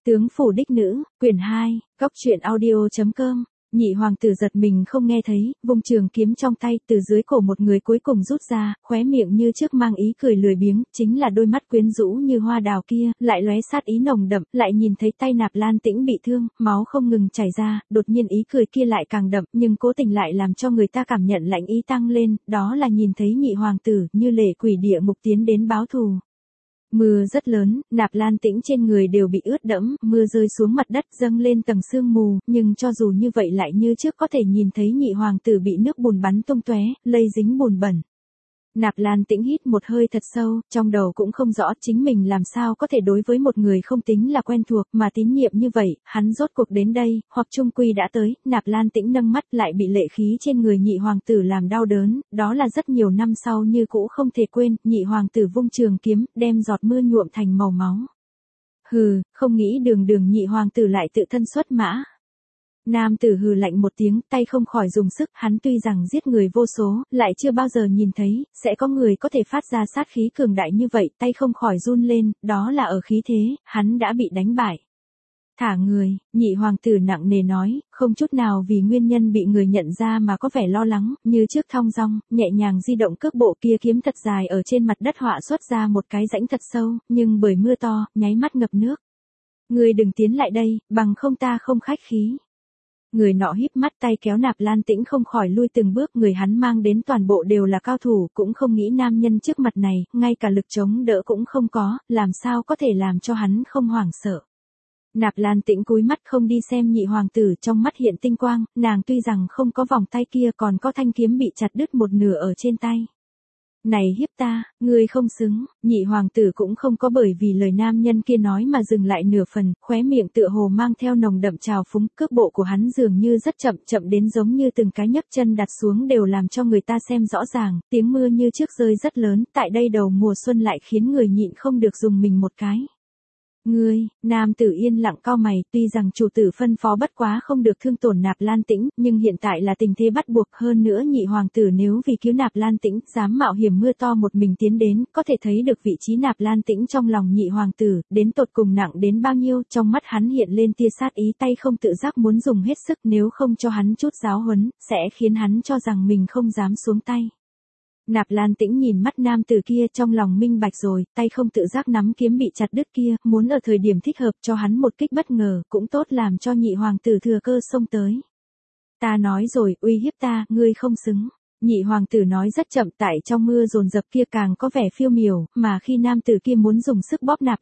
Tướng phủ đích nữ, quyển 2, góc truyện audio.com. Nhị hoàng tử giật mình không nghe thấy, vung trường kiếm trong tay từ dưới cổ một người cuối cùng rút ra, khóe miệng như trước mang ý cười lười biếng, chính là đôi mắt quyến rũ như hoa đào kia, lại lóe sát ý nồng đậm, lại nhìn thấy tay Nạp Lan Tĩnh bị thương, máu không ngừng chảy ra, đột nhiên ý cười kia lại càng đậm, nhưng cố tình lại làm cho người ta cảm nhận lạnh ý tăng lên, đó là nhìn thấy nhị hoàng tử như lệ quỷ địa ngục tiến đến báo thù. Mưa rất lớn, Nạp Lan Tĩnh trên người đều bị ướt đẫm, mưa rơi xuống mặt đất dâng lên tầng sương mù, nhưng cho dù như vậy lại như trước có thể nhìn thấy nhị hoàng tử bị nước bùn bắn tung tóe, lây dính bùn bẩn. Nạp Lan Tĩnh hít một hơi thật sâu, trong đầu cũng không rõ chính mình làm sao có thể đối với một người không tính là quen thuộc mà tín nhiệm như vậy, hắn rốt cuộc đến đây, hoặc chung quy đã tới, Nạp Lan Tĩnh nâng mắt lại bị lệ khí trên người nhị hoàng tử làm đau đớn, đó là rất nhiều năm sau như cũ không thể quên, nhị hoàng tử vung trường kiếm, đem giọt mưa nhuộm thành màu máu. Hừ, không nghĩ đường nhị hoàng tử lại tự thân xuất mã. Nam tử hừ lạnh một tiếng, tay không khỏi dùng sức, hắn tuy rằng giết người vô số, lại chưa bao giờ nhìn thấy, sẽ có người có thể phát ra sát khí cường đại như vậy, tay không khỏi run lên, đó là ở khí thế, hắn đã bị đánh bại. Thả người, nhị hoàng tử nặng nề nói, không chút nào vì nguyên nhân bị người nhận ra mà có vẻ lo lắng, như trước thong dong, nhẹ nhàng di động cước bộ kia kiếm thật dài ở trên mặt đất họa xuất ra một cái rãnh thật sâu, nhưng bởi mưa to, nháy mắt ngập nước. Người đừng tiến lại đây, bằng không ta không khách khí. Người nọ híp mắt tay kéo Nạp Lan Tĩnh không khỏi lui từng bước, người hắn mang đến toàn bộ đều là cao thủ, cũng không nghĩ nam nhân trước mặt này, ngay cả lực chống đỡ cũng không có, làm sao có thể làm cho hắn không hoảng sợ. Nạp Lan Tĩnh cúi mắt không đi xem nhị hoàng tử, trong mắt hiện tinh quang, nàng tuy rằng không có vòng tay kia còn có thanh kiếm bị chặt đứt một nửa ở trên tay. Này hiếp ta, ngươi không xứng, nhị hoàng tử cũng không có bởi vì lời nam nhân kia nói mà dừng lại nửa phần, khóe miệng tựa hồ mang theo nồng đậm trào phúng, cước bộ của hắn dường như rất chậm đến giống như từng cái nhấc chân đặt xuống đều làm cho người ta xem rõ ràng, tiếng mưa như trước rơi rất lớn, tại đây đầu mùa xuân lại khiến người nhịn không được dùng mình một cái. Ngươi, nam tử yên lặng cau mày, tuy rằng chủ tử phân phó bất quá không được thương tổn Nạp Lan Tĩnh, nhưng hiện tại là tình thế bắt buộc, hơn nữa nhị hoàng tử nếu vì cứu Nạp Lan Tĩnh, dám mạo hiểm mưa to một mình tiến đến, có thể thấy được vị trí Nạp Lan Tĩnh trong lòng nhị hoàng tử, đến tột cùng nặng đến bao nhiêu, trong mắt hắn hiện lên tia sát ý, tay không tự giác muốn dùng hết sức, nếu không cho hắn chút giáo huấn, sẽ khiến hắn cho rằng mình không dám xuống tay. Nạp Lan Tĩnh nhìn mắt nam tử kia trong lòng minh bạch rồi, tay không tự giác nắm kiếm bị chặt đứt kia, muốn ở thời điểm thích hợp cho hắn một kích bất ngờ, cũng tốt làm cho nhị hoàng tử thừa cơ xông tới. Ta nói rồi, uy hiếp ta, ngươi không xứng. Nhị hoàng tử nói rất chậm, tại trong mưa dồn dập kia càng có vẻ phiêu miểu, mà khi nam tử kia muốn dùng sức bóp Nạp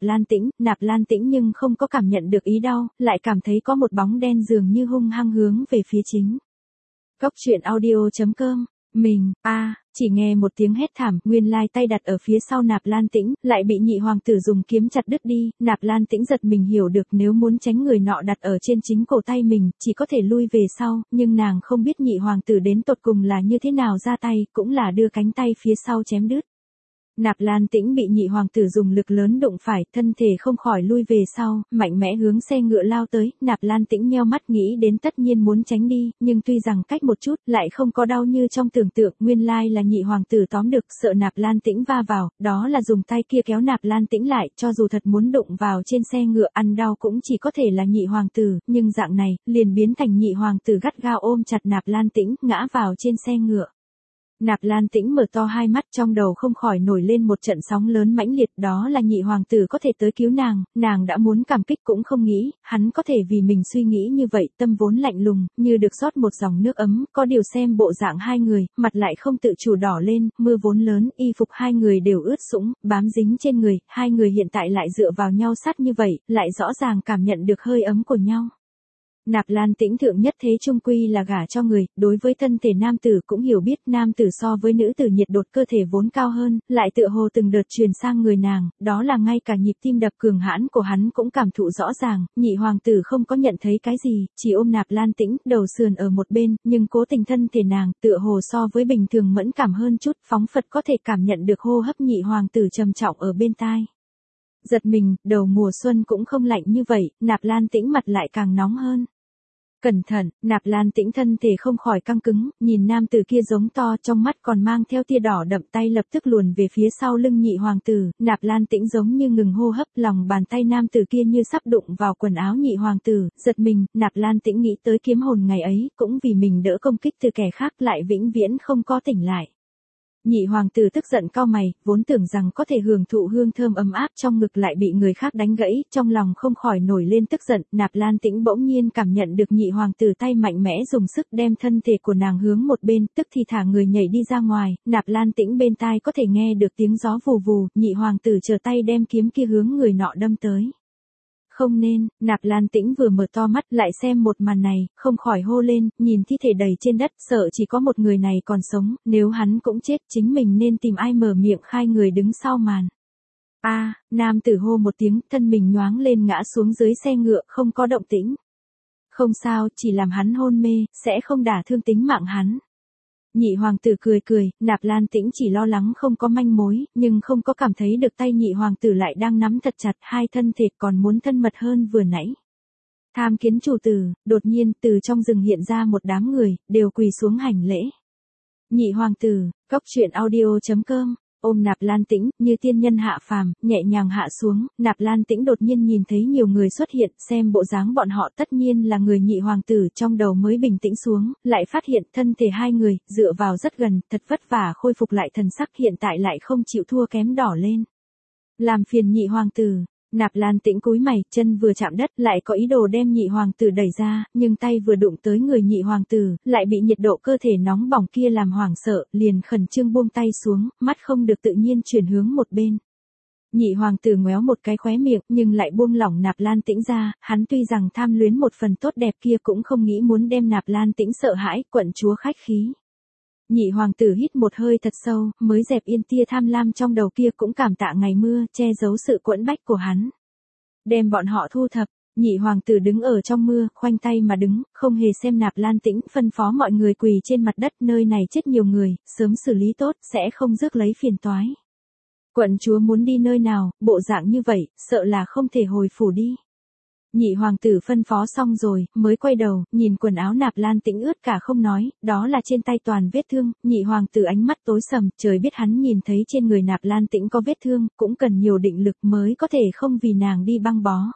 Lan Tĩnh nhưng không có cảm nhận được ý đau, lại cảm thấy có một bóng đen dường như hung hăng hướng về phía chính. Góc truyện audio.com. Mình, chỉ nghe một tiếng hét thảm, nguyên lai tay đặt ở phía sau Nạp Lan Tĩnh, lại bị nhị hoàng tử dùng kiếm chặt đứt đi, Nạp Lan Tĩnh giật mình hiểu được nếu muốn tránh người nọ đặt ở trên chính cổ tay mình, chỉ có thể lui về sau, nhưng nàng không biết nhị hoàng tử đến tột cùng là như thế nào ra tay, cũng là đưa cánh tay phía sau chém đứt. Nạp Lan Tĩnh bị nhị hoàng tử dùng lực lớn đụng phải, thân thể không khỏi lui về sau, mạnh mẽ hướng xe ngựa lao tới, Nạp Lan Tĩnh nheo mắt nghĩ đến tất nhiên muốn tránh đi, nhưng tuy rằng cách một chút, lại không có đau như trong tưởng tượng, nguyên lai là nhị hoàng tử tóm được, sợ Nạp Lan Tĩnh va vào, đó là dùng tay kia kéo Nạp Lan Tĩnh lại, cho dù thật muốn đụng vào trên xe ngựa ăn đau cũng chỉ có thể là nhị hoàng tử, nhưng dạng này, liền biến thành nhị hoàng tử gắt gao ôm chặt Nạp Lan Tĩnh, ngã vào trên xe ngựa. Nạp Lan Tĩnh mở to hai mắt, trong đầu không khỏi nổi lên một trận sóng lớn mãnh liệt, đó là nhị hoàng tử có thể tới cứu nàng đã muốn cảm kích cũng không nghĩ, hắn có thể vì mình suy nghĩ như vậy, tâm vốn lạnh lùng, như được rót một dòng nước ấm, có điều xem bộ dạng hai người, mặt lại không tự chủ đỏ lên, mưa vốn lớn, y phục hai người đều ướt sũng, bám dính trên người, hai người hiện tại lại dựa vào nhau sát như vậy, lại rõ ràng cảm nhận được hơi ấm của nhau. Nạp Lan Tĩnh thượng nhất thế trung quy là gả cho người, đối với thân thể nam tử cũng hiểu biết, nam tử so với nữ tử nhiệt đột cơ thể vốn cao hơn, lại tựa hồ từng đợt truyền sang người nàng, đó là ngay cả nhịp tim đập cường hãn của hắn cũng cảm thụ rõ ràng, nhị hoàng tử không có nhận thấy cái gì, chỉ ôm Nạp Lan Tĩnh, đầu sườn ở một bên, nhưng cố tình thân thể nàng, tựa hồ so với bình thường mẫn cảm hơn chút, phóng phật có thể cảm nhận được hô hấp nhị hoàng tử trầm trọng ở bên tai. Giật mình, đầu mùa xuân cũng không lạnh như vậy, Nạp Lan Tĩnh mặt lại càng nóng hơn. Cẩn thận, Nạp Lan Tĩnh thân thể không khỏi căng cứng, nhìn nam tử kia giống to, trong mắt còn mang theo tia đỏ đậm, tay lập tức luồn về phía sau lưng nhị hoàng tử, Nạp Lan Tĩnh giống như ngừng hô hấp, lòng bàn tay nam tử kia như sắp đụng vào quần áo nhị hoàng tử, giật mình, Nạp Lan Tĩnh nghĩ tới kiếm hồn ngày ấy, cũng vì mình đỡ công kích từ kẻ khác lại vĩnh viễn không có tỉnh lại. Nhị hoàng tử tức giận cau mày, vốn tưởng rằng có thể hưởng thụ hương thơm ấm áp trong ngực lại bị người khác đánh gãy, trong lòng không khỏi nổi lên tức giận, Nạp Lan Tĩnh bỗng nhiên cảm nhận được nhị hoàng tử tay mạnh mẽ dùng sức đem thân thể của nàng hướng một bên, tức thì thả người nhảy đi ra ngoài, Nạp Lan Tĩnh bên tai có thể nghe được tiếng gió vù vù, nhị hoàng tử trở tay đem kiếm kia hướng người nọ đâm tới. Không nên, Nạp Lan Tĩnh vừa mở to mắt lại xem một màn này, không khỏi hô lên, nhìn thi thể đầy trên đất, sợ chỉ có một người này còn sống, nếu hắn cũng chết chính mình nên tìm ai mở miệng khai người đứng sau màn. Nam tử hô một tiếng, thân mình nhoáng lên ngã xuống dưới xe ngựa, không có động tĩnh. Không sao, chỉ làm hắn hôn mê, sẽ không đả thương tính mạng hắn. Nhị hoàng tử cười cười, Nạp Lan Tĩnh chỉ lo lắng không có manh mối, nhưng không có cảm thấy được tay nhị hoàng tử lại đang nắm thật chặt, hai thân thể còn muốn thân mật hơn vừa nãy. Tham kiến chủ tử, đột nhiên từ trong rừng hiện ra một đám người, đều quỳ xuống hành lễ. Nhị hoàng tử, coctruyện.audio.com ôm Nạp Lan Tĩnh, như tiên nhân hạ phàm, nhẹ nhàng hạ xuống, Nạp Lan Tĩnh đột nhiên nhìn thấy nhiều người xuất hiện, xem bộ dáng bọn họ tất nhiên là người nhị hoàng tử, trong đầu mới bình tĩnh xuống, lại phát hiện thân thể hai người, dựa vào rất gần, thật vất vả khôi phục lại thần sắc hiện tại lại không chịu thua kém đỏ lên. Làm phiền nhị hoàng tử. Nạp Lan Tĩnh cúi mày, chân vừa chạm đất, lại có ý đồ đem nhị hoàng tử đẩy ra, nhưng tay vừa đụng tới người nhị hoàng tử, lại bị nhiệt độ cơ thể nóng bỏng kia làm hoảng sợ, liền khẩn trương buông tay xuống, mắt không được tự nhiên chuyển hướng một bên. Nhị hoàng tử ngoéo một cái khóe miệng, nhưng lại buông lỏng Nạp Lan Tĩnh ra, hắn tuy rằng tham luyến một phần tốt đẹp kia cũng không nghĩ muốn đem Nạp Lan Tĩnh sợ hãi, quận chúa khách khí. Nhị hoàng tử hít một hơi thật sâu, mới dẹp yên tia tham lam trong đầu kia, cũng cảm tạ ngày mưa, che giấu sự quẫn bách của hắn. Đem bọn họ thu thập, nhị hoàng tử đứng ở trong mưa, khoanh tay mà đứng, không hề xem Nạp Lan Tĩnh, phân phó mọi người quỳ trên mặt đất, nơi này chết nhiều người, sớm xử lý tốt, sẽ không rước lấy phiền toái. Quận chúa muốn đi nơi nào, bộ dạng như vậy, sợ là không thể hồi phủ đi. Nhị hoàng tử phân phó xong rồi, mới quay đầu, nhìn quần áo Nạp Lan Tĩnh ướt cả không nói, đó là trên tay toàn vết thương, nhị hoàng tử ánh mắt tối sầm, trời biết hắn nhìn thấy trên người Nạp Lan Tĩnh có vết thương, cũng cần nhiều định lực mới có thể không vì nàng đi băng bó.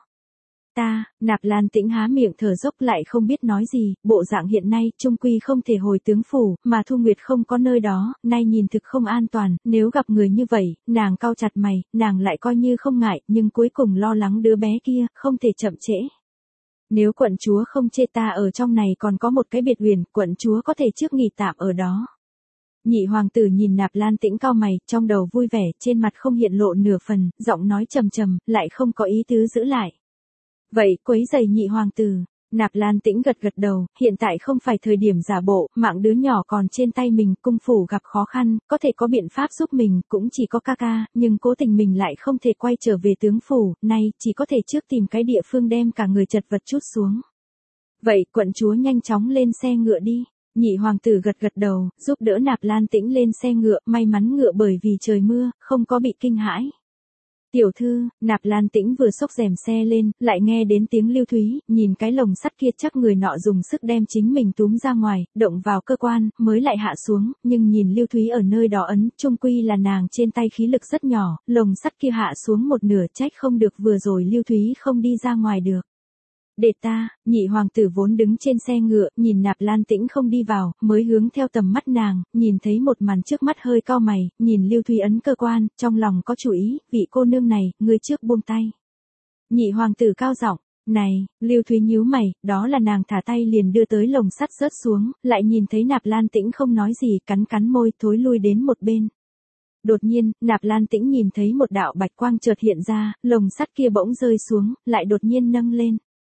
Nạp Lan Tĩnh há miệng thở dốc lại không biết nói gì, bộ dạng hiện nay, trung quy không thể hồi tướng phủ, mà Thu Nguyệt không có nơi đó, nay nhìn thực không an toàn, nếu gặp người như vậy, nàng cau chặt mày, nàng lại coi như không ngại, nhưng cuối cùng lo lắng đứa bé kia, không thể chậm trễ. Nếu quận chúa không chê ta ở trong này còn có một cái biệt huyền, quận chúa có thể trước nghỉ tạm ở đó. Nhị hoàng tử nhìn Nạp Lan Tĩnh cau mày, trong đầu vui vẻ, trên mặt không hiện lộ nửa phần, giọng nói trầm trầm, lại không có ý tứ giữ lại. Vậy, quấy giày nhị hoàng tử. Nạp Lan Tĩnh gật gật đầu, hiện tại không phải thời điểm giả bộ, mạng đứa nhỏ còn trên tay mình, cung phủ gặp khó khăn, có thể có biện pháp giúp mình, cũng chỉ có ca ca, nhưng cố tình mình lại không thể quay trở về tướng phủ, nay, chỉ có thể trước tìm cái địa phương đem cả người chật vật chút xuống. Vậy, quận chúa nhanh chóng lên xe ngựa đi. Nhị hoàng tử gật gật đầu, giúp đỡ Nạp Lan Tĩnh lên xe ngựa, may mắn ngựa bởi vì trời mưa, không có bị kinh hãi. Tiểu thư, Nạp Lan Tĩnh vừa xốc rèm xe lên, lại nghe đến tiếng Lưu Thúy, nhìn cái lồng sắt kia chắc người nọ dùng sức đem chính mình túm ra ngoài, động vào cơ quan, mới lại hạ xuống, nhưng nhìn Lưu Thúy ở nơi đó ấn, chung quy là nàng trên tay khí lực rất nhỏ, lồng sắt kia hạ xuống một nửa, trách không được vừa rồi Lưu Thúy không đi ra ngoài được. Để ta, nhị hoàng tử vốn đứng trên xe ngựa, nhìn Nạp Lan Tĩnh không đi vào, mới hướng theo tầm mắt nàng, nhìn thấy một màn trước mắt hơi cau mày, nhìn Lưu Thúy ấn cơ quan, trong lòng có chủ ý, vị cô nương này, ngươi trước buông tay. Nhị hoàng tử cao giọng, này, Lưu Thúy nhíu mày, đó là nàng thả tay liền đưa tới lồng sắt rớt xuống, lại nhìn thấy Nạp Lan Tĩnh không nói gì, cắn môi, thối lui đến một bên. Đột nhiên, Nạp Lan Tĩnh nhìn thấy một đạo bạch quang chợt hiện ra, lồng sắt kia bỗng rơi xuống, lại đột nhiên nâng lên.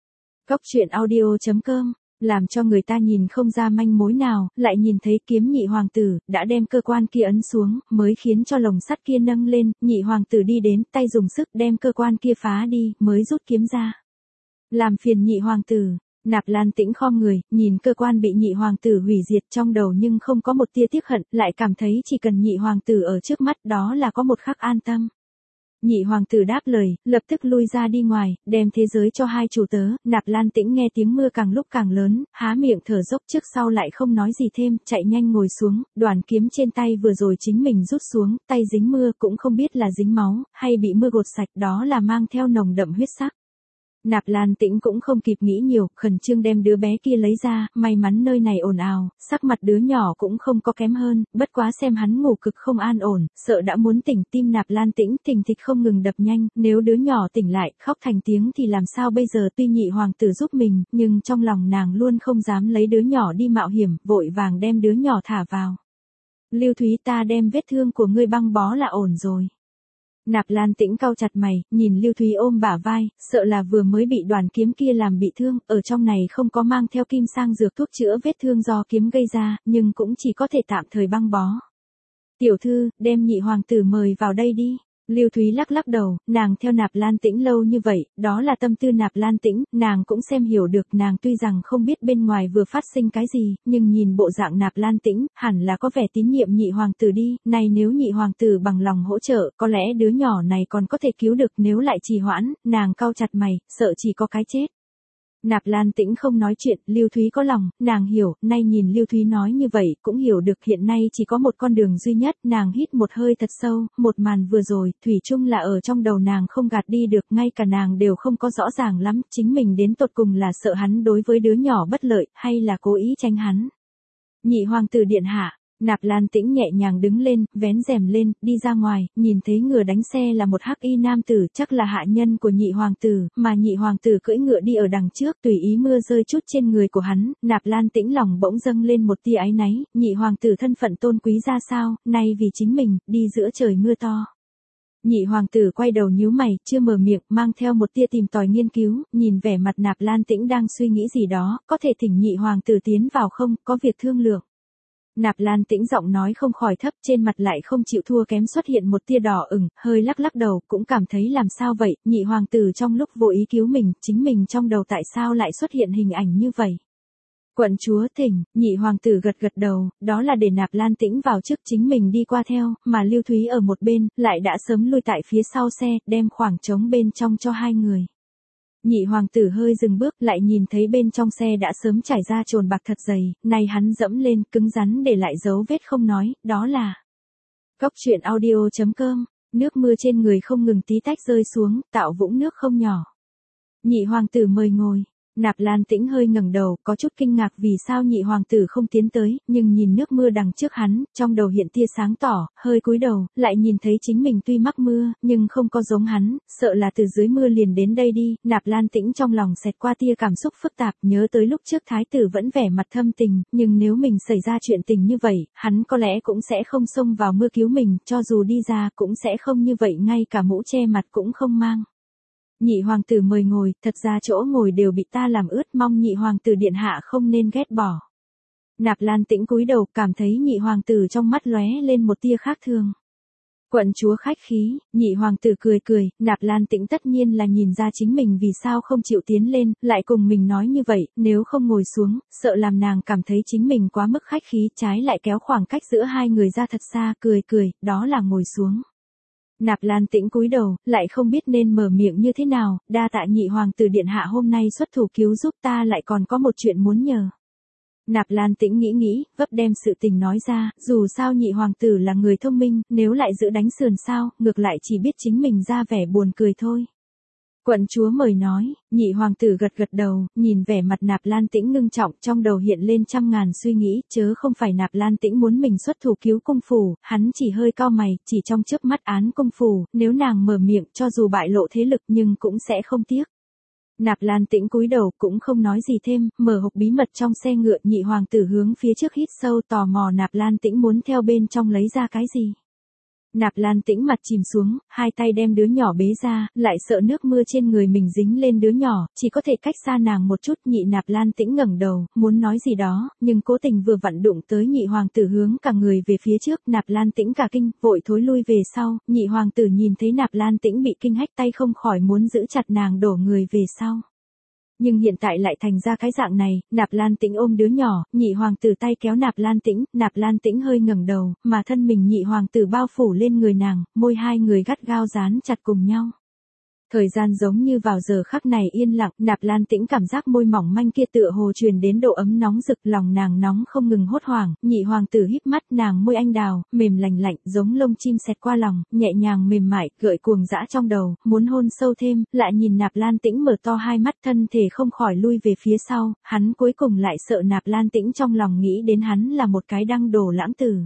Coctruyện.audio.com làm cho người ta nhìn không ra manh mối nào, lại nhìn thấy kiếm nhị hoàng tử, đã đem cơ quan kia ấn xuống, mới khiến cho lồng sắt kia nâng lên, nhị hoàng tử đi đến, tay dùng sức đem cơ quan kia phá đi, mới rút kiếm ra. Làm phiền nhị hoàng tử. Nạp Lan Tĩnh khom người, nhìn cơ quan bị nhị hoàng tử hủy diệt trong đầu nhưng không có một tia tiếc hận, lại cảm thấy chỉ cần nhị hoàng tử ở trước mắt đó là có một khắc an tâm. Nhị hoàng tử đáp lời, lập tức lui ra đi ngoài, đem thế giới cho hai chủ tớ. Nạp Lan Tĩnh nghe tiếng mưa càng lúc càng lớn, há miệng thở dốc trước sau lại không nói gì thêm, chạy nhanh ngồi xuống, đoàn kiếm trên tay vừa rồi chính mình rút xuống, tay dính mưa cũng không biết là dính máu, hay bị mưa gột sạch, đó là mang theo nồng đậm huyết sắc. Nạp Lan Tĩnh cũng không kịp nghĩ nhiều, khẩn trương đem đứa bé kia lấy ra, may mắn nơi này ồn ào, sắc mặt đứa nhỏ cũng không có kém hơn, bất quá xem hắn ngủ cực không an ổn, sợ đã muốn tỉnh, tim Nạp Lan Tĩnh thình thịch không ngừng đập nhanh, nếu đứa nhỏ tỉnh lại, khóc thành tiếng thì làm sao bây giờ, tuy nhị hoàng tử giúp mình, nhưng trong lòng nàng luôn không dám lấy đứa nhỏ đi mạo hiểm, vội vàng đem đứa nhỏ thả vào. Lưu Thúy, ta đem vết thương của ngươi băng bó là ổn rồi. Nạp Lan Tĩnh cau chặt mày, nhìn Lưu Thúy ôm bả vai, sợ là vừa mới bị đoàn kiếm kia làm bị thương, ở trong này không có mang theo kim sang dược thuốc chữa vết thương do kiếm gây ra, nhưng cũng chỉ có thể tạm thời băng bó. Tiểu thư, đem nhị hoàng tử mời vào đây đi. Lưu Thúy lắc lắc đầu, nàng theo Nạp Lan Tĩnh lâu như vậy, đó là tâm tư Nạp Lan Tĩnh, nàng cũng xem hiểu được, nàng tuy rằng không biết bên ngoài vừa phát sinh cái gì, nhưng nhìn bộ dạng Nạp Lan Tĩnh, hẳn là có vẻ tín nhiệm nhị hoàng tử đi, này nếu nhị hoàng tử bằng lòng hỗ trợ, có lẽ đứa nhỏ này còn có thể cứu được, nếu lại trì hoãn, nàng cau chặt mày, sợ chỉ có cái chết. Nạp Lan Tĩnh không nói chuyện, Lưu Thúy có lòng, nàng hiểu, nay nhìn Lưu Thúy nói như vậy, cũng hiểu được hiện nay chỉ có một con đường duy nhất, nàng hít một hơi thật sâu, một màn vừa rồi, thủy chung là ở trong đầu nàng không gạt đi được, ngay cả nàng đều không có rõ ràng lắm, chính mình đến tột cùng là sợ hắn đối với đứa nhỏ bất lợi, hay là cố ý tránh hắn. Nhị hoàng tử điện hạ. Nạp Lan Tĩnh nhẹ nhàng đứng lên, vén rèm lên, đi ra ngoài, nhìn thấy ngựa đánh xe là một hắc y nam tử, chắc là hạ nhân của nhị hoàng tử, mà nhị hoàng tử cưỡi ngựa đi ở đằng trước, tùy ý mưa rơi chút trên người của hắn, Nạp Lan Tĩnh lòng bỗng dâng lên một tia áy náy, nhị hoàng tử thân phận tôn quý ra sao, nay vì chính mình, đi giữa trời mưa to. Nhị hoàng tử quay đầu nhíu mày, chưa mở miệng, mang theo một tia tìm tòi nghiên cứu, nhìn vẻ mặt Nạp Lan Tĩnh đang suy nghĩ gì đó, có thể thỉnh nhị hoàng tử tiến vào không, có việc thương lượng. Nạp Lan Tĩnh giọng nói không khỏi thấp, trên mặt lại không chịu thua kém xuất hiện một tia đỏ ửng, hơi lắc lắc đầu, cũng cảm thấy làm sao vậy, nhị hoàng tử trong lúc vô ý cứu mình, chính mình trong đầu tại sao lại xuất hiện hình ảnh như vậy. Quận chúa thỉnh, nhị hoàng tử gật gật đầu, đó là để Nạp Lan Tĩnh vào trước chính mình đi qua theo, mà Lưu Thúy ở một bên, lại đã sớm lui tại phía sau xe, đem khoảng trống bên trong cho hai người. Nhị hoàng tử hơi dừng bước, lại nhìn thấy bên trong xe đã sớm trải ra chồn bạc thật dày, nay hắn dẫm lên, cứng rắn để lại dấu vết không nói, đó là Cóc truyện audio.com, nước mưa trên người không ngừng tí tách rơi xuống, tạo vũng nước không nhỏ. Nhị hoàng tử mời ngồi. Nạp Lan Tĩnh hơi ngẩng đầu, có chút kinh ngạc vì sao nhị hoàng tử không tiến tới, nhưng nhìn nước mưa đằng trước hắn, trong đầu hiện tia sáng tỏ, hơi cúi đầu, lại nhìn thấy chính mình tuy mắc mưa, nhưng không có giống hắn, sợ là từ dưới mưa liền đến đây đi, Nạp Lan Tĩnh trong lòng xẹt qua tia cảm xúc phức tạp, nhớ tới lúc trước thái tử vẫn vẻ mặt thâm tình, nhưng nếu mình xảy ra chuyện tình như vậy, hắn có lẽ cũng sẽ không xông vào mưa cứu mình, cho dù đi ra cũng sẽ không như vậy, ngay cả mũ che mặt cũng không mang. Nhị hoàng tử mời ngồi, thật ra chỗ ngồi đều bị ta làm ướt, mong nhị hoàng tử điện hạ không nên ghét bỏ. Nạp Lan Tĩnh cúi đầu, cảm thấy nhị hoàng tử trong mắt lóe lên một tia khác thường. Quận chúa khách khí, nhị hoàng tử cười cười, Nạp Lan Tĩnh tất nhiên là nhìn ra chính mình vì sao không chịu tiến lên, lại cùng mình nói như vậy, nếu không ngồi xuống, sợ làm nàng cảm thấy chính mình quá mức khách khí, trái lại kéo khoảng cách giữa hai người ra thật xa, cười cười, đó là ngồi xuống. Nạp Lan Tĩnh cúi đầu, lại không biết nên mở miệng như thế nào, đa tạ nhị hoàng tử điện hạ hôm nay xuất thủ cứu giúp ta, lại còn có một chuyện muốn nhờ. Nạp Lan Tĩnh nghĩ, vấp đem sự tình nói ra, dù sao nhị hoàng tử là người thông minh, nếu lại giữ đánh sườn sao, ngược lại chỉ biết chính mình ra vẻ buồn cười thôi. Quận chúa mời nói, nhị hoàng tử gật gật đầu, nhìn vẻ mặt Nạp Lan Tĩnh ngưng trọng, trong đầu hiện lên trăm ngàn suy nghĩ, chớ không phải Nạp Lan Tĩnh muốn mình xuất thủ cứu cung phủ, hắn chỉ hơi cau mày, chỉ trong chớp mắt án cung phủ, nếu nàng mở miệng, cho dù bại lộ thế lực nhưng cũng sẽ không tiếc. Nạp Lan Tĩnh cúi đầu, cũng không nói gì thêm, mở hộp bí mật trong xe ngựa, nhị hoàng tử hướng phía trước hít sâu, tò mò Nạp Lan Tĩnh muốn theo bên trong lấy ra cái gì. Nạp Lan Tĩnh mặt chìm xuống, hai tay đem đứa nhỏ bế ra, lại sợ nước mưa trên người mình dính lên đứa nhỏ, chỉ có thể cách xa nàng một chút. Nhị Nạp Lan Tĩnh ngẩng đầu, muốn nói gì đó, nhưng cố tình vừa vặn đụng tới nhị hoàng tử hướng cả người về phía trước, Nạp Lan Tĩnh cả kinh, vội thối lui về sau, nhị hoàng tử nhìn thấy Nạp Lan Tĩnh bị kinh hách, tay không khỏi muốn giữ chặt nàng đổ người về sau. Nhưng hiện tại lại thành ra cái dạng này, Nạp Lan Tĩnh ôm đứa nhỏ, nhị hoàng tử tay kéo Nạp Lan Tĩnh hơi ngẩng đầu, mà thân mình nhị hoàng tử bao phủ lên người nàng, môi hai người gắt gao dán chặt cùng nhau. Thời gian giống như vào giờ khắc này yên lặng, Nạp Lan Tĩnh cảm giác môi mỏng manh kia tựa hồ truyền đến độ ấm nóng rực, lòng nàng nóng không ngừng hốt hoảng, nhị hoàng tử híp mắt, nàng môi anh đào, mềm lành lạnh, giống lông chim xẹt qua lòng, nhẹ nhàng mềm mại, gợi cuồng dã trong đầu, muốn hôn sâu thêm, lại nhìn Nạp Lan Tĩnh mở to hai mắt, thân thể không khỏi lui về phía sau, hắn cuối cùng lại sợ Nạp Lan Tĩnh trong lòng nghĩ đến hắn là một cái đăng đổ lãng tử.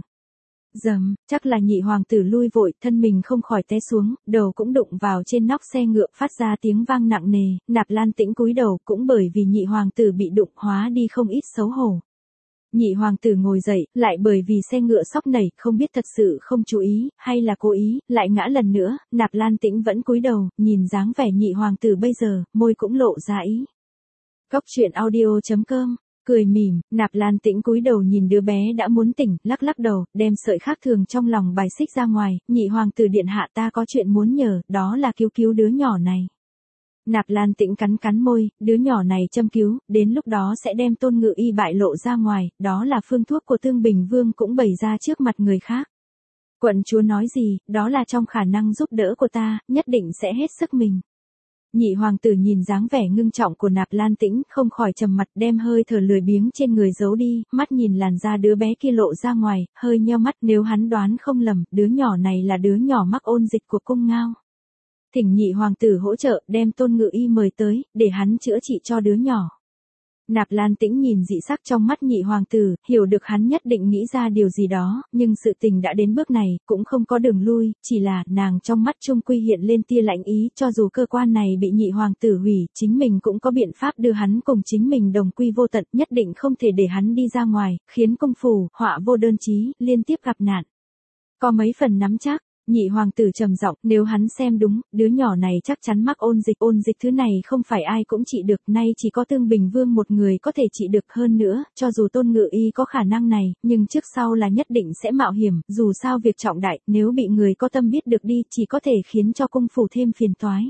Dầm, chắc là nhị hoàng tử lui vội, thân mình không khỏi té xuống, đầu cũng đụng vào trên nóc xe ngựa, phát ra tiếng vang nặng nề, Nạp Lan Tĩnh cúi đầu, cũng bởi vì nhị hoàng tử bị đụng hóa đi không ít xấu hổ. Nhị hoàng tử ngồi dậy, lại bởi vì xe ngựa sóc nảy, không biết thật sự không chú ý, hay là cố ý, lại ngã lần nữa, Nạp Lan Tĩnh vẫn cúi đầu, nhìn dáng vẻ nhị hoàng tử bây giờ, môi cũng lộ ra ý. Cóc truyện audio.com cười mỉm, Nạp Lan Tĩnh cúi đầu nhìn đứa bé đã muốn tỉnh, lắc lắc đầu, đem sợi khác thường trong lòng bài xích ra ngoài, nhị hoàng tử điện hạ ta có chuyện muốn nhờ, đó là cứu đứa nhỏ này. Nạp Lan Tĩnh cắn cắn môi, đứa nhỏ này châm cứu, đến lúc đó sẽ đem Tôn Ngự Y bại lộ ra ngoài, đó là phương thuốc của Tương Bình Vương cũng bày ra trước mặt người khác. Quận chúa nói gì, đó là trong khả năng giúp đỡ của ta, nhất định sẽ hết sức mình. Nhị hoàng tử nhìn dáng vẻ ngưng trọng của Nạp Lan Tĩnh, không khỏi trầm mặt, đem hơi thở lười biếng trên người giấu đi, mắt nhìn làn da đứa bé kia lộ ra ngoài, hơi nheo mắt, nếu hắn đoán không lầm, đứa nhỏ này là đứa nhỏ mắc ôn dịch của cung Ngao. Thỉnh nhị hoàng tử hỗ trợ, đem Tôn Ngự Y mời tới, để hắn chữa trị cho đứa nhỏ. Nạp Lan Tĩnh nhìn dị sắc trong mắt nhị hoàng tử, hiểu được hắn nhất định nghĩ ra điều gì đó, nhưng sự tình đã đến bước này, cũng không có đường lui, chỉ là, nàng trong mắt trung quy hiện lên tia lạnh ý, cho dù cơ quan này bị nhị hoàng tử hủy, chính mình cũng có biện pháp đưa hắn cùng chính mình đồng quy vô tận, nhất định không thể để hắn đi ra ngoài, khiến công phủ, họa vô đơn chí, liên tiếp gặp nạn. Có mấy phần nắm chắc. Nhị hoàng tử trầm giọng, nếu hắn xem đúng, đứa nhỏ này chắc chắn mắc ôn dịch thứ này không phải ai cũng trị được, nay chỉ có Tương Bình Vương một người có thể trị được, hơn nữa, cho dù Tôn Ngự Y có khả năng này, nhưng trước sau là nhất định sẽ mạo hiểm, dù sao việc trọng đại, nếu bị người có tâm biết được đi, chỉ có thể khiến cho cung phủ thêm phiền toái.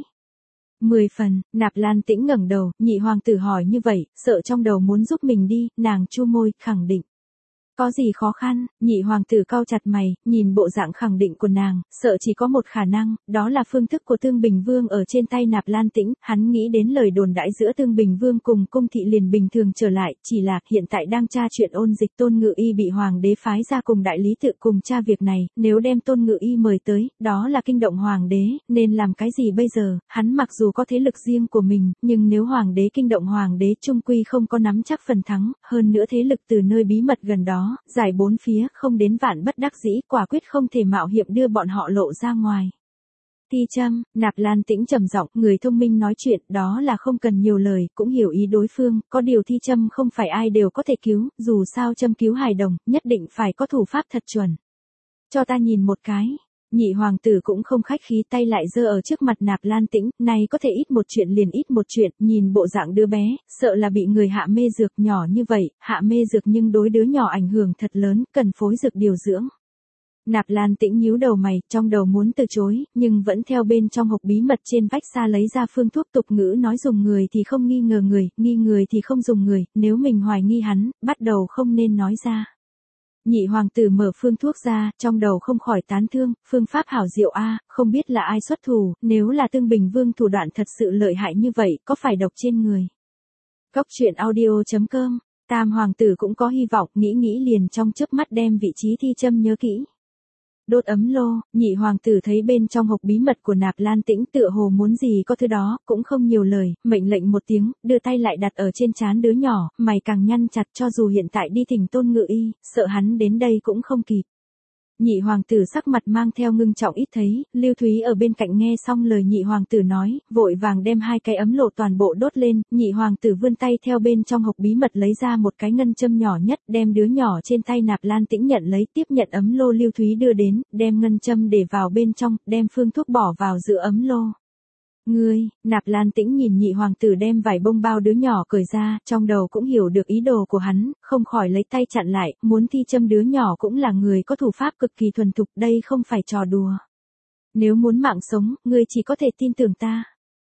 10 phần, Nạp Lan Tĩnh ngẩng đầu, nhị hoàng tử hỏi như vậy, sợ trong đầu muốn giúp mình đi, nàng chu môi, khẳng định. Có gì khó khăn, nhị hoàng tử cau chặt mày, nhìn bộ dạng khẳng định của nàng, sợ chỉ có một khả năng, đó là phương thức của Tương Bình Vương ở trên tay Nạp Lan Tĩnh, hắn nghĩ đến lời đồn đãi giữa Tương Bình Vương cùng cung thị liền bình thường trở lại, chỉ là hiện tại đang tra chuyện ôn dịch Tôn Ngự Y bị hoàng đế phái ra cùng đại lý tự cùng tra việc này, nếu đem Tôn Ngự Y mời tới, đó là kinh động hoàng đế, nên làm cái gì bây giờ, hắn mặc dù có thế lực riêng của mình, nhưng nếu hoàng đế kinh động hoàng đế trung quy không có nắm chắc phần thắng, hơn nữa thế lực từ nơi bí mật gần đó. Giải bốn phía, không đến vạn bất đắc dĩ, quả quyết không thể mạo hiểm đưa bọn họ lộ ra ngoài. Ti châm, Nạp Lan Tĩnh trầm giọng, người thông minh nói chuyện, đó là không cần nhiều lời, cũng hiểu ý đối phương, có điều thi châm không phải ai đều có thể cứu, dù sao châm cứu hài đồng, nhất định phải có thủ pháp thật chuẩn. Cho ta nhìn một cái. Nhị hoàng tử cũng không khách khí, tay lại giơ ở trước mặt Nạp Lan Tĩnh, này có thể ít một chuyện liền ít một chuyện, nhìn bộ dạng đứa bé, sợ là bị người hạ mê dược, nhỏ như vậy, hạ mê dược nhưng đối đứa nhỏ ảnh hưởng thật lớn, cần phối dược điều dưỡng. Nạp Lan Tĩnh nhíu đầu mày, trong đầu muốn từ chối, nhưng vẫn theo bên trong hộp bí mật trên vách xa lấy ra phương thuốc, tục ngữ nói dùng người thì không nghi ngờ người, nghi người thì không dùng người, nếu mình hoài nghi hắn, bắt đầu không nên nói ra. Nhị hoàng tử mở phương thuốc ra, trong đầu không khỏi tán thương, phương pháp hảo diệu a, không biết là ai xuất thủ, nếu là Tương Bình Vương thủ đoạn thật sự lợi hại như vậy, có phải độc trên người. Cóc truyện audio.com, Tam hoàng tử cũng có hy vọng, nghĩ liền trong chớp mắt đem vị trí thi châm nhớ kỹ. Đốt ấm lô, nhị hoàng tử thấy bên trong hộp bí mật của Nạp Lan Tĩnh tựa hồ muốn gì có thứ đó, cũng không nhiều lời, mệnh lệnh một tiếng, đưa tay lại đặt ở trên trán đứa nhỏ, mày càng nhăn chặt, cho dù hiện tại đi thỉnh Tôn Ngự Y, sợ hắn đến đây cũng không kịp. Nhị hoàng tử sắc mặt mang theo ngưng trọng ít thấy, Lưu Thúy ở bên cạnh nghe xong lời nhị hoàng tử nói, vội vàng đem hai cái ấm lộ toàn bộ đốt lên, nhị hoàng tử vươn tay theo bên trong hộp bí mật lấy ra một cái ngân châm nhỏ nhất, đem đứa nhỏ trên tay Nạp Lan Tĩnh nhận lấy, tiếp nhận ấm lô Lưu Thúy đưa đến, đem ngân châm để vào bên trong, đem phương thuốc bỏ vào giữa ấm lô. Ngươi, Nạp Lan Tĩnh nhìn nhị hoàng tử đem vải bông bao đứa nhỏ cởi ra, trong đầu cũng hiểu được ý đồ của hắn, không khỏi lấy tay chặn lại, muốn thi châm đứa nhỏ cũng là người có thủ pháp cực kỳ thuần thục, đây không phải trò đùa. Nếu muốn mạng sống, ngươi chỉ có thể tin tưởng ta.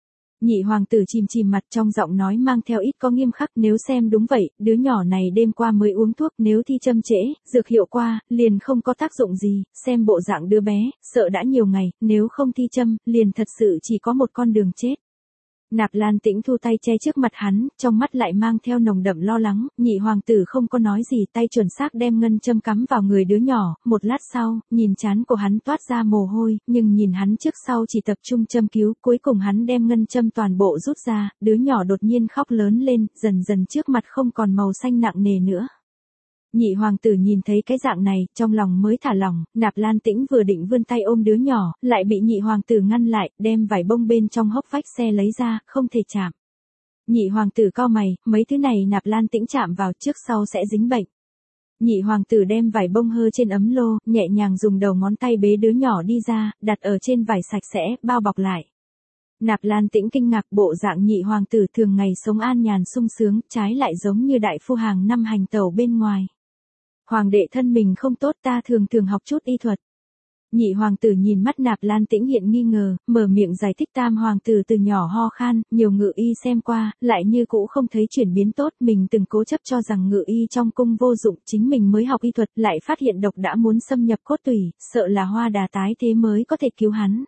Nhị hoàng tử chìm chìm mặt, trong giọng nói mang theo ít có nghiêm khắc, nếu xem đúng vậy, đứa nhỏ này đêm qua mới uống thuốc, nếu thi châm trễ, dược hiệu qua, liền không có tác dụng gì, xem bộ dạng đứa bé, sợ đã nhiều ngày, nếu không thi châm, liền thật sự chỉ có một con đường chết. Nạp Lan Tĩnh thu tay che trước mặt hắn, trong mắt lại mang theo nồng đậm lo lắng, nhị hoàng tử không có nói gì, tay chuẩn xác đem ngân châm cắm vào người đứa nhỏ, một lát sau, nhìn trán của hắn toát ra mồ hôi, nhưng nhìn hắn trước sau chỉ tập trung châm cứu, cuối cùng hắn đem ngân châm toàn bộ rút ra, đứa nhỏ đột nhiên khóc lớn lên, dần dần trước mặt không còn màu xanh nặng nề nữa. Nhị hoàng tử nhìn thấy cái dạng này, trong lòng mới thả lỏng, Nạp Lan Tĩnh vừa định vươn tay ôm đứa nhỏ, lại bị nhị hoàng tử ngăn lại, đem vải bông bên trong hốc vách xe lấy ra, không thể chạm. Nhị hoàng tử cau mày, mấy thứ này Nạp Lan Tĩnh chạm vào trước sau sẽ dính bệnh. Nhị hoàng tử đem vải bông hơ trên ấm lô, nhẹ nhàng dùng đầu ngón tay bế đứa nhỏ đi ra, đặt ở trên vải sạch sẽ, bao bọc lại. Nạp Lan Tĩnh kinh ngạc, bộ dạng nhị hoàng tử thường ngày sống an nhàn sung sướng, trái lại giống như đại phu hàng năm hành tẩu bên ngoài. Hoàng đệ thân mình không tốt, ta thường học chút y thuật. Nhị hoàng tử nhìn mắt Nạp Lan Tĩnh hiện nghi ngờ, mở miệng giải thích, tam hoàng tử từ nhỏ ho khan, nhiều ngự y xem qua, lại như cũ không thấy chuyển biến tốt, mình từng cố chấp cho rằng ngự y trong cung vô dụng, chính mình mới học y thuật, lại phát hiện độc đã muốn xâm nhập cốt tủy, sợ là hoa đà tái thế mới có thể cứu hắn.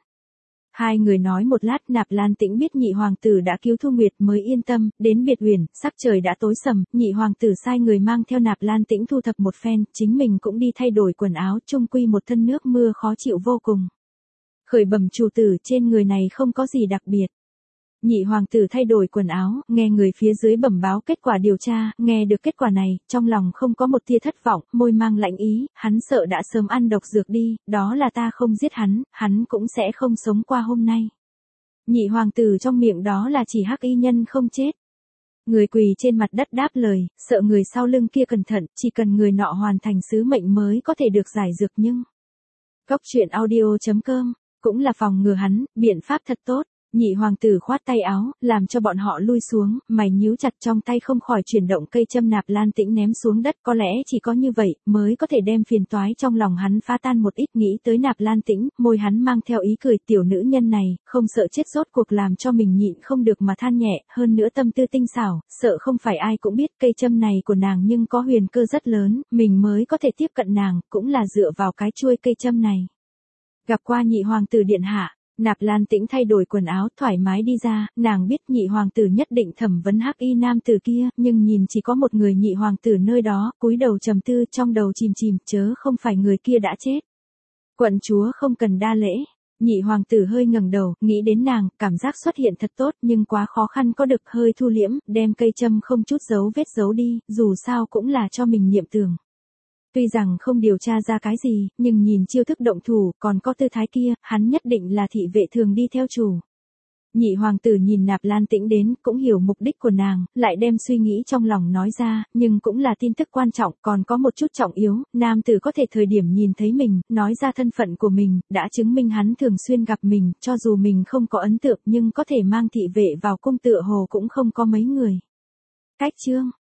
Hai người nói một lát, Nạp Lan Tĩnh biết nhị hoàng tử đã cứu Thu Nguyệt mới yên tâm, đến biệt uyển, sắc trời đã tối sầm, nhị hoàng tử sai người mang theo Nạp Lan Tĩnh thu thập một phen, chính mình cũng đi thay đổi quần áo, chung quy một thân nước mưa khó chịu vô cùng. Khởi bẩm chủ tử, trên người này không có gì đặc biệt. Nhị hoàng tử thay đổi quần áo, nghe người phía dưới bẩm báo kết quả điều tra, nghe được kết quả này, trong lòng không có một tia thất vọng, môi mang lạnh ý, hắn sợ đã sớm ăn độc dược đi, đó là ta không giết hắn cũng sẽ không sống qua hôm nay. Nhị hoàng tử trong miệng đó là chỉ hắc y nhân không chết. Người quỳ trên mặt đất đáp lời, sợ người sau lưng kia cẩn thận, chỉ cần người nọ hoàn thành sứ mệnh mới có thể được giải dược nhưng. Góc truyện audio.com, cũng là phòng ngừa hắn, biện pháp thật tốt. Nhị hoàng tử khoát tay áo, làm cho bọn họ lui xuống, mày nhíu chặt trong tay không khỏi chuyển động cây châm. Nạp Lan Tĩnh ném xuống đất, có lẽ chỉ có như vậy, mới có thể đem phiền toái trong lòng hắn phá tan một ít. Nghĩ tới Nạp Lan Tĩnh, môi hắn mang theo ý cười, tiểu nữ nhân này, không sợ chết rốt cuộc làm cho mình nhịn không được mà than nhẹ, hơn nữa tâm tư tinh xảo, sợ không phải ai cũng biết cây châm này của nàng nhưng có huyền cơ rất lớn, mình mới có thể tiếp cận nàng, cũng là dựa vào cái chuôi cây châm này. Gặp qua nhị hoàng tử điện hạ. Nạp Lan Tĩnh thay đổi quần áo thoải mái đi ra, nàng biết nhị hoàng tử nhất định thẩm vấn hắc y nam tử kia, nhưng nhìn chỉ có một người nhị hoàng tử nơi đó, cúi đầu trầm tư, trong đầu chìm chìm, chớ không phải người kia đã chết. Quận chúa không cần đa lễ. Nhị hoàng tử hơi ngẩng đầu, nghĩ đến nàng, cảm giác xuất hiện thật tốt, nhưng quá khó khăn có được, hơi thu liễm, đem cây châm không chút dấu vết giấu đi, dù sao cũng là cho mình niệm tưởng. Tuy rằng không điều tra ra cái gì, nhưng nhìn chiêu thức động thủ, còn có tư thái kia, hắn nhất định là thị vệ thường đi theo chủ. Nhị hoàng tử nhìn Nạp Lan Tĩnh đến, cũng hiểu mục đích của nàng, lại đem suy nghĩ trong lòng nói ra, nhưng cũng là tin tức quan trọng, còn có một chút trọng yếu, nam tử có thể thời điểm nhìn thấy mình, nói ra thân phận của mình, đã chứng minh hắn thường xuyên gặp mình, cho dù mình không có ấn tượng nhưng có thể mang thị vệ vào cung tựa hồ cũng không có mấy người. Cách chương